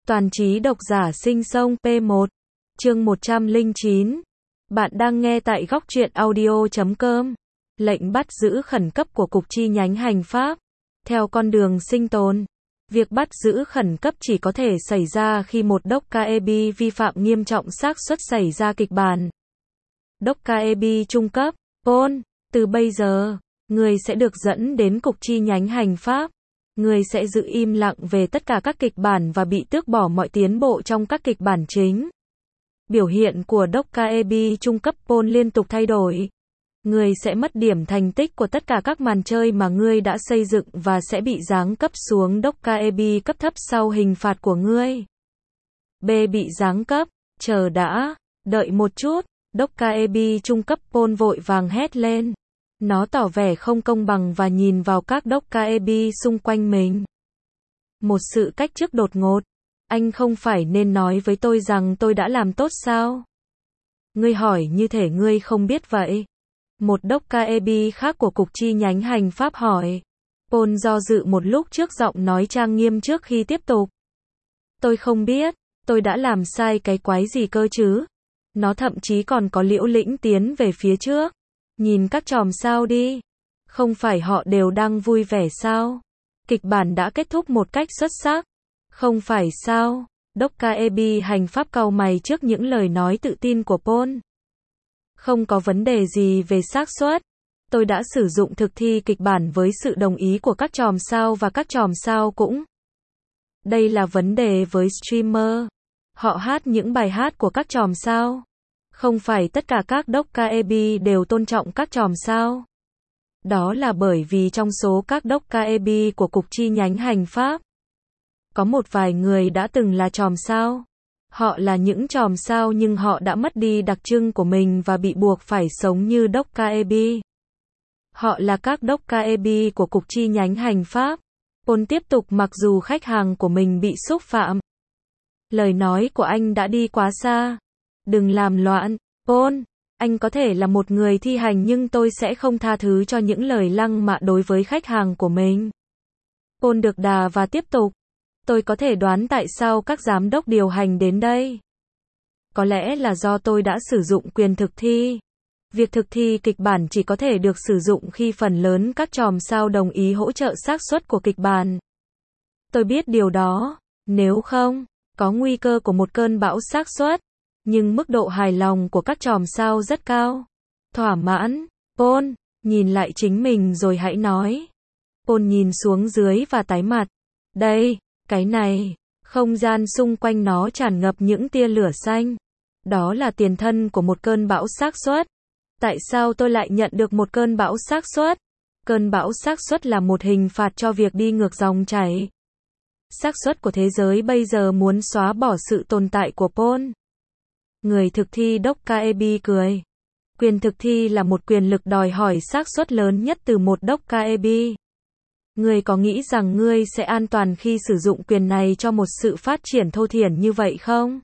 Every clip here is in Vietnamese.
Toàn trí độc giả sinh sông P1, chương 109. Bạn đang nghe tại góc truyện audio.com. Lệnh bắt giữ khẩn cấp của Cục chi nhánh hành pháp. Theo con đường sinh tồn, việc bắt giữ khẩn cấp chỉ có thể xảy ra khi một đốc KEB vi phạm nghiêm trọng, xác suất xảy ra kịch bản. Đốc KEB trung cấp, Paul, từ bây giờ, người sẽ được dẫn đến Cục chi nhánh hành pháp. Người sẽ giữ im lặng về tất cả các kịch bản và bị tước bỏ mọi tiến bộ trong các kịch bản chính. Biểu hiện của đốc KEB trung cấp Paul liên tục thay đổi. Người sẽ mất điểm thành tích của tất cả các màn chơi mà ngươi đã xây dựng và sẽ bị giáng cấp xuống đốc KEB cấp thấp sau hình phạt của ngươi. B. Bị giáng cấp. Chờ đã, đợi một chút, đốc KEB trung cấp Paul vội vàng hét lên. Nó tỏ vẻ không công bằng và nhìn vào các đốc KEB xung quanh mình. Một sự cách chức đột ngột. Anh không phải nên nói với tôi rằng tôi đã làm tốt sao? Ngươi hỏi như thể ngươi không biết vậy. Một đốc KEB khác của Cục chi nhánh hành pháp hỏi. Paul do dự một lúc trước giọng nói trang nghiêm trước khi tiếp tục. Tôi không biết, tôi đã làm sai cái quái gì cơ chứ? Nó thậm chí còn có liễu lĩnh tiến về phía trước. Nhìn các chòm sao đi. Không phải họ đều đang vui vẻ sao? Kịch bản đã kết thúc một cách xuất sắc. Không phải sao? Đốc KEB hành pháp cau mày trước những lời nói tự tin của Paul. Không có vấn đề gì về xác suất. Tôi đã sử dụng thực thi kịch bản với sự đồng ý của các chòm sao và các chòm sao cũng. Đây là vấn đề với streamer. Họ hát những bài hát của các chòm sao. Không phải tất cả các đốc KEB đều tôn trọng các chòm sao. Đó là bởi vì trong số các đốc KEB của Cục chi nhánh hành pháp, có một vài người đã từng là chòm sao. Họ là những chòm sao nhưng họ đã mất đi đặc trưng của mình và bị buộc phải sống như đốc KEB. Họ là các đốc KEB của Cục chi nhánh hành pháp. Paul tiếp tục mặc dù khách hàng của mình bị xúc phạm. Lời nói của anh đã đi quá xa. Đừng làm loạn, Paul. Anh có thể là một người thi hành nhưng tôi sẽ không tha thứ cho những lời lăng mạ đối với khách hàng của mình. Paul được đà và tiếp tục. Tôi có thể đoán tại sao các giám đốc điều hành đến đây. Có lẽ là do tôi đã sử dụng quyền thực thi. Việc thực thi kịch bản chỉ có thể được sử dụng khi phần lớn các chòm sao đồng ý hỗ trợ xác suất của kịch bản. Tôi biết điều đó, nếu không, có nguy cơ của một cơn bão xác suất. Nhưng mức độ hài lòng của các chòm sao rất cao. Thỏa mãn, Paul, nhìn lại chính mình rồi hãy nói. Paul nhìn xuống dưới và tái mặt. Đây, cái này, không gian xung quanh nó tràn ngập những tia lửa xanh. Đó là tiền thân của một cơn bão xác suất. Tại sao tôi lại nhận được một cơn bão xác suất? Cơn bão xác suất là một hình phạt cho việc đi ngược dòng chảy. Xác suất của thế giới bây giờ muốn xóa bỏ sự tồn tại của Paul. Người thực thi đốc KEB cười. Quyền thực thi là một quyền lực đòi hỏi xác suất lớn nhất từ một đốc KEB. Ngươi có nghĩ rằng ngươi sẽ an toàn khi sử dụng quyền này cho một sự phát triển thô thiển như vậy không?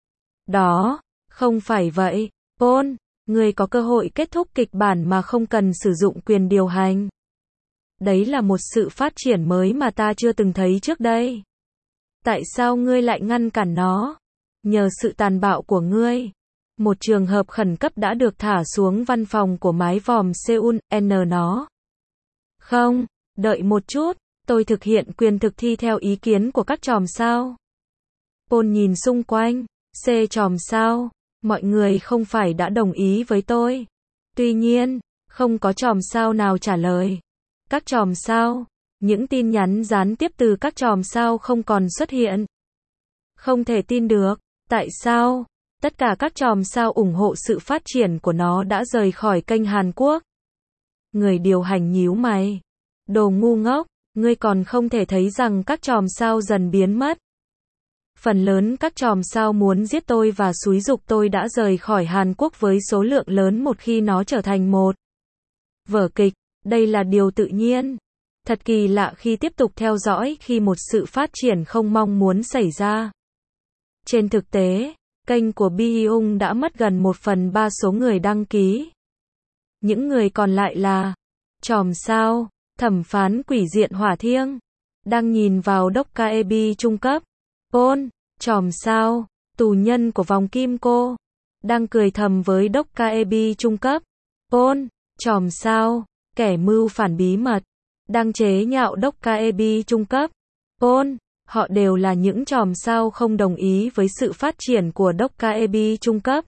Đó, không phải vậy, Paul. Ngươi có cơ hội kết thúc kịch bản mà không cần sử dụng quyền điều hành. Đấy là một sự phát triển mới mà ta chưa từng thấy trước đây. Tại sao ngươi lại ngăn cản nó? Nhờ sự tàn bạo của ngươi. Một trường hợp khẩn cấp đã được thả xuống văn phòng của mái vòm Seoul, nó. Không, đợi một chút, tôi thực hiện quyền thực thi theo ý kiến của các chòm sao. Paul nhìn xung quanh, chòm sao, mọi người không phải đã đồng ý với tôi. Tuy nhiên, không có chòm sao nào trả lời. Các chòm sao, những tin nhắn gián tiếp từ các chòm sao không còn xuất hiện. Không thể tin được. Tại sao? Tất cả các chòm sao ủng hộ sự phát triển của nó đã rời khỏi kênh Hàn Quốc. Người điều hành nhíu mày. Đồ ngu ngốc, ngươi còn không thể thấy rằng các chòm sao dần biến mất. Phần lớn các chòm sao muốn giết tôi và xúi giục tôi đã rời khỏi Hàn Quốc với số lượng lớn một khi nó trở thành một vở kịch. Đây là điều tự nhiên. Thật kỳ lạ khi tiếp tục theo dõi khi một sự phát triển không mong muốn xảy ra. Trên thực tế, kênh của Byung đã mất gần 1/3 số người đăng ký. Những người còn lại là chòm sao, thẩm phán quỷ diện hỏa thiêng, đang nhìn vào đốc KEB trung cấp. Paul, Chòm sao, tù nhân của vòng kim cô, đang cười thầm với Đốc Kaebi trung cấp. Paul, chòm sao, kẻ mưu phản bí mật, đang chế nhạo Đốc Kaebi trung cấp. Paul, họ đều là những chòm sao không đồng ý với sự phát triển của Đốc Kaebi trung cấp.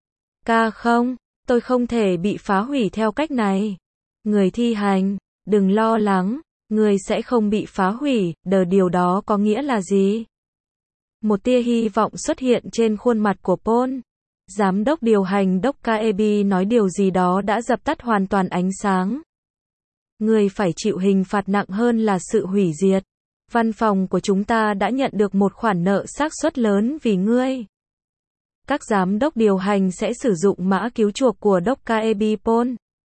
Không, tôi không thể bị phá hủy theo cách này. Người thi hành, đừng lo lắng, người sẽ không bị phá hủy, điều đó có nghĩa là gì? Một tia hy vọng xuất hiện trên khuôn mặt của Paul. Giám đốc điều hành Đốc Kaebi nói điều gì đó đã dập tắt hoàn toàn ánh sáng. Người phải chịu hình phạt nặng hơn là sự hủy diệt. Văn phòng của chúng ta đã nhận được một khoản nợ xác suất lớn vì ngươi. Các giám đốc điều hành sẽ sử dụng mã cứu chuộc của Đốc Kaebi Paul.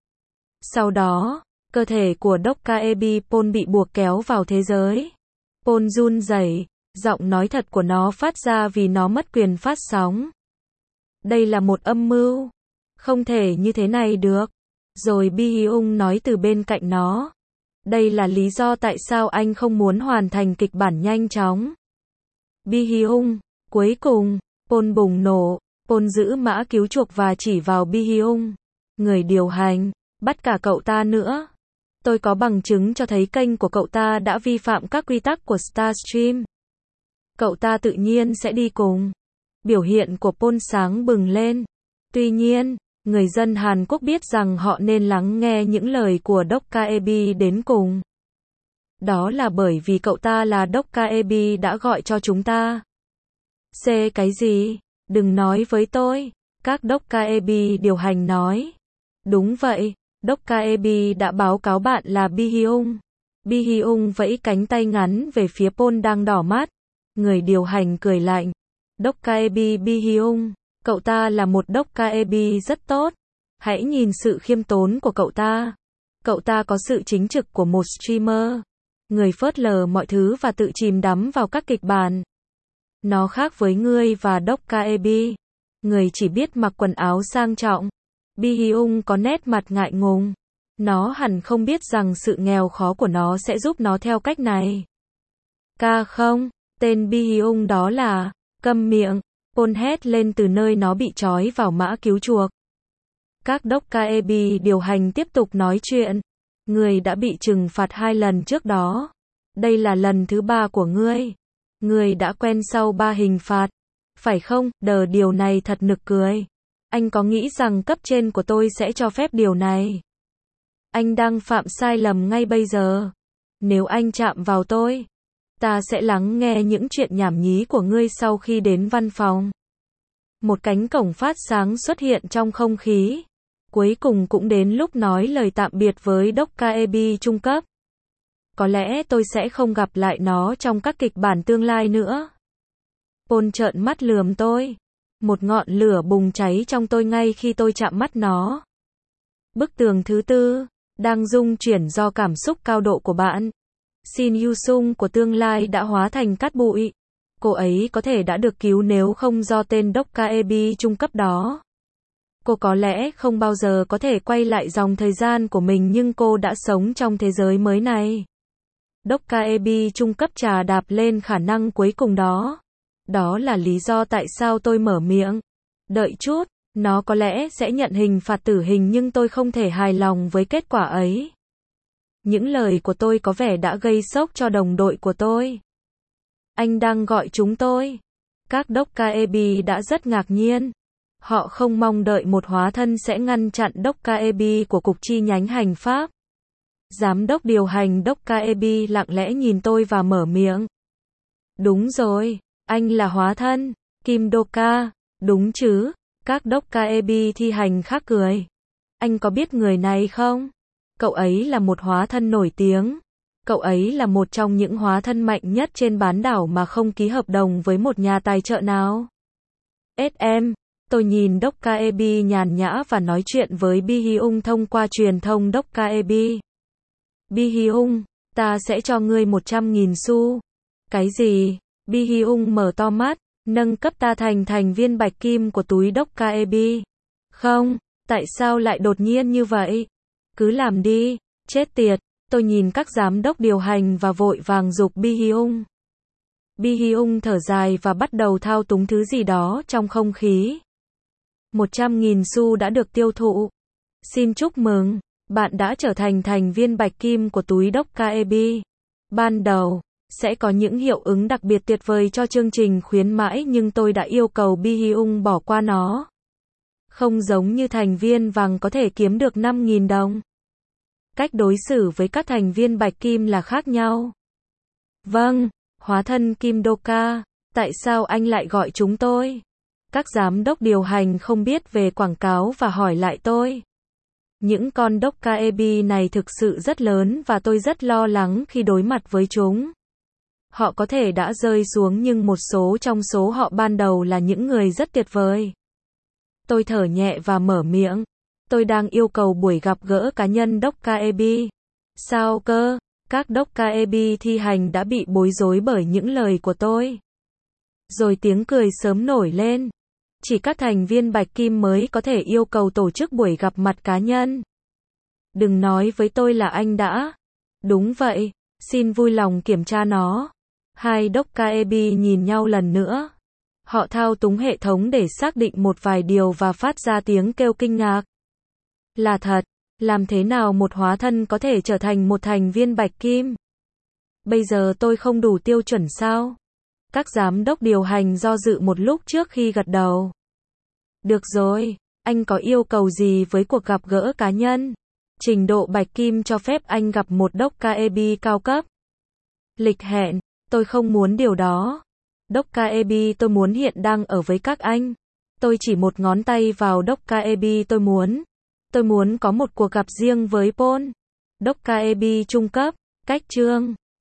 Sau đó, cơ thể của Đốc Kaebi Paul bị buộc kéo vào thế giới. Paul run rẩy, giọng nói thật của nó phát ra vì nó mất quyền phát sóng. Đây là một âm mưu. Không thể như thế này được. Rồi Bi-hyung nói từ bên cạnh nó. Đây là lý do tại sao anh không muốn hoàn thành kịch bản nhanh chóng. Bi-hyung, cuối cùng, Paul bùng nổ. Paul giữ mã cứu chuộc và chỉ vào Bi-hyung. Người điều hành, bắt cả cậu ta nữa. Tôi có bằng chứng cho thấy kênh của cậu ta đã vi phạm các quy tắc của Starstream. Cậu ta tự nhiên sẽ đi cùng. Biểu hiện của Paul sáng bừng lên. Tuy nhiên, người dân Hàn Quốc biết rằng họ nên lắng nghe những lời của Đốc Kaebi đến cùng. Đó là bởi vì cậu ta là Đốc Kaebi đã gọi cho chúng ta. Cái gì? Đừng nói với tôi. Các Đốc Kaebi điều hành nói. Đúng vậy, Đốc Kaebi đã báo cáo bạn là Bi-hyung. Bi-hyung vẫy cánh tay ngắn về phía Paul đang đỏ mắt. Người điều hành cười lạnh. Đốc Kaebi Bi-hyung, cậu ta là một Đốc Kaebi rất tốt. Hãy nhìn sự khiêm tốn của cậu ta. Cậu ta có sự chính trực của một streamer. Người phớt lờ mọi thứ và tự chìm đắm vào các kịch bản. Nó khác với ngươi và Đốc Kaebi. Người chỉ biết mặc quần áo sang trọng. Bi-hyung có nét mặt ngại ngùng. Nó hẳn không biết rằng sự nghèo khó của nó sẽ giúp nó theo cách này. Không, tên Bi-hyung đó là... Câm miệng, Paul hét lên từ nơi nó bị trói vào mã cứu chuộc. Các Đốc Kaebi điều hành tiếp tục nói chuyện. Người đã bị trừng phạt 2 lần trước đó. Đây là lần thứ 3 của ngươi. Ngươi đã quen sau 3 hình phạt. Phải không? Điều này thật nực cười. Anh có nghĩ rằng cấp trên của tôi sẽ cho phép điều này? Anh đang phạm sai lầm ngay bây giờ. Nếu anh chạm vào tôi, ta sẽ lắng nghe những chuyện nhảm nhí của ngươi sau khi đến văn phòng. Một cánh cổng phát sáng xuất hiện trong không khí. Cuối cùng cũng đến lúc nói lời tạm biệt với Đốc Kaebi trung cấp. Có lẽ tôi sẽ không gặp lại nó trong các kịch bản tương lai nữa. Paul trợn mắt lườm tôi. Một ngọn lửa bùng cháy trong tôi ngay khi tôi chạm mắt nó. Bức tường thứ 4 đang rung chuyển do cảm xúc cao độ của bạn. Shin Yu-sung của tương lai đã hóa thành cát bụi. Cô ấy có thể đã được cứu nếu không do tên Đốc Kaebi trung cấp đó. Cô có lẽ không bao giờ có thể quay lại dòng thời gian của mình nhưng cô đã sống trong thế giới mới này. Đốc Kaebi trung cấp trà đạp lên khả năng cuối cùng đó. Đó là lý do tại sao tôi mở miệng. Đợi chút, nó có lẽ sẽ nhận hình phạt tử hình nhưng tôi không thể hài lòng với kết quả ấy. Những lời của tôi có vẻ đã gây sốc cho đồng đội của tôi. Anh đang gọi chúng tôi. Các Đốc Kaebi đã rất ngạc nhiên. Họ không mong đợi một hóa thân sẽ ngăn chặn Đốc Kaebi của cục chi nhánh hành pháp. Giám đốc điều hành Đốc Kaebi lặng lẽ nhìn tôi và mở miệng. Đúng rồi, anh là hóa thân, Kim Do-ka, đúng chứ? Các Đốc Kaebi thi hành khác cười. Anh có biết người này không? Cậu ấy là một hóa thân nổi tiếng. Cậu ấy là một trong những hóa thân mạnh nhất trên bán đảo mà không ký hợp đồng với một nhà tài trợ nào. SM, tôi nhìn Đốc Kaebi nhàn nhã và nói chuyện với Bi-hyung thông qua truyền thông Đốc Kaebi. Bi-hyung, ta sẽ cho ngươi 100.000 xu. Cái gì? Bi-hyung mở to mắt, nâng cấp ta thành thành viên bạch kim của túi Đốc Kaebi. Không, tại sao lại đột nhiên như vậy? Cứ làm đi, chết tiệt. Tôi nhìn các giám đốc điều hành và vội vàng giục Bi-hyung. Bi Hyung thở dài và bắt đầu thao túng thứ gì đó trong không khí. 100.000 xu đã được tiêu thụ. Xin chúc mừng, bạn đã trở thành thành viên bạch kim của túi Dokkaebi. Ban đầu, sẽ có những hiệu ứng đặc biệt tuyệt vời cho chương trình khuyến mãi nhưng tôi đã yêu cầu Bi Hyung bỏ qua nó. Không giống như thành viên vàng có thể kiếm được 5.000 đồng. Cách đối xử với các thành viên bạch kim là khác nhau. Vâng, hóa thân Kim Dokka, tại sao anh lại gọi chúng tôi? Các giám đốc điều hành không biết về quảng cáo và hỏi lại tôi. Những con Dokkaebi này thực sự rất lớn và tôi rất lo lắng khi đối mặt với chúng. Họ có thể đã rơi xuống nhưng một số trong số họ ban đầu là những người rất tuyệt vời. Tôi thở nhẹ và mở miệng. Tôi đang yêu cầu buổi gặp gỡ cá nhân Dokkaebi. Sao cơ? Các Dokkaebi thi hành đã bị bối rối bởi những lời của tôi. Rồi tiếng cười sớm nổi lên. Chỉ các thành viên bạch kim mới có thể yêu cầu tổ chức buổi gặp mặt cá nhân. Đừng nói với tôi là anh đã. Đúng vậy, xin vui lòng kiểm tra nó. Hai Dokkaebi nhìn nhau lần nữa. Họ thao túng hệ thống để xác định một vài điều và phát ra tiếng kêu kinh ngạc. Là thật, làm thế nào một hóa thân có thể trở thành một thành viên bạch kim? Bây giờ tôi không đủ tiêu chuẩn sao? Các giám đốc điều hành do dự một lúc trước khi gật đầu. Được rồi, anh có yêu cầu gì với cuộc gặp gỡ cá nhân? Trình độ bạch kim cho phép anh gặp một Dokkaebi cao cấp. Lịch hẹn, tôi không muốn điều đó. Dokkaebi tôi muốn hiện đang ở với các anh. Tôi chỉ một ngón tay vào Dokkaebi tôi muốn. Tôi muốn có một cuộc gặp riêng với Paul. Dokkaebi trung cấp, cách chương.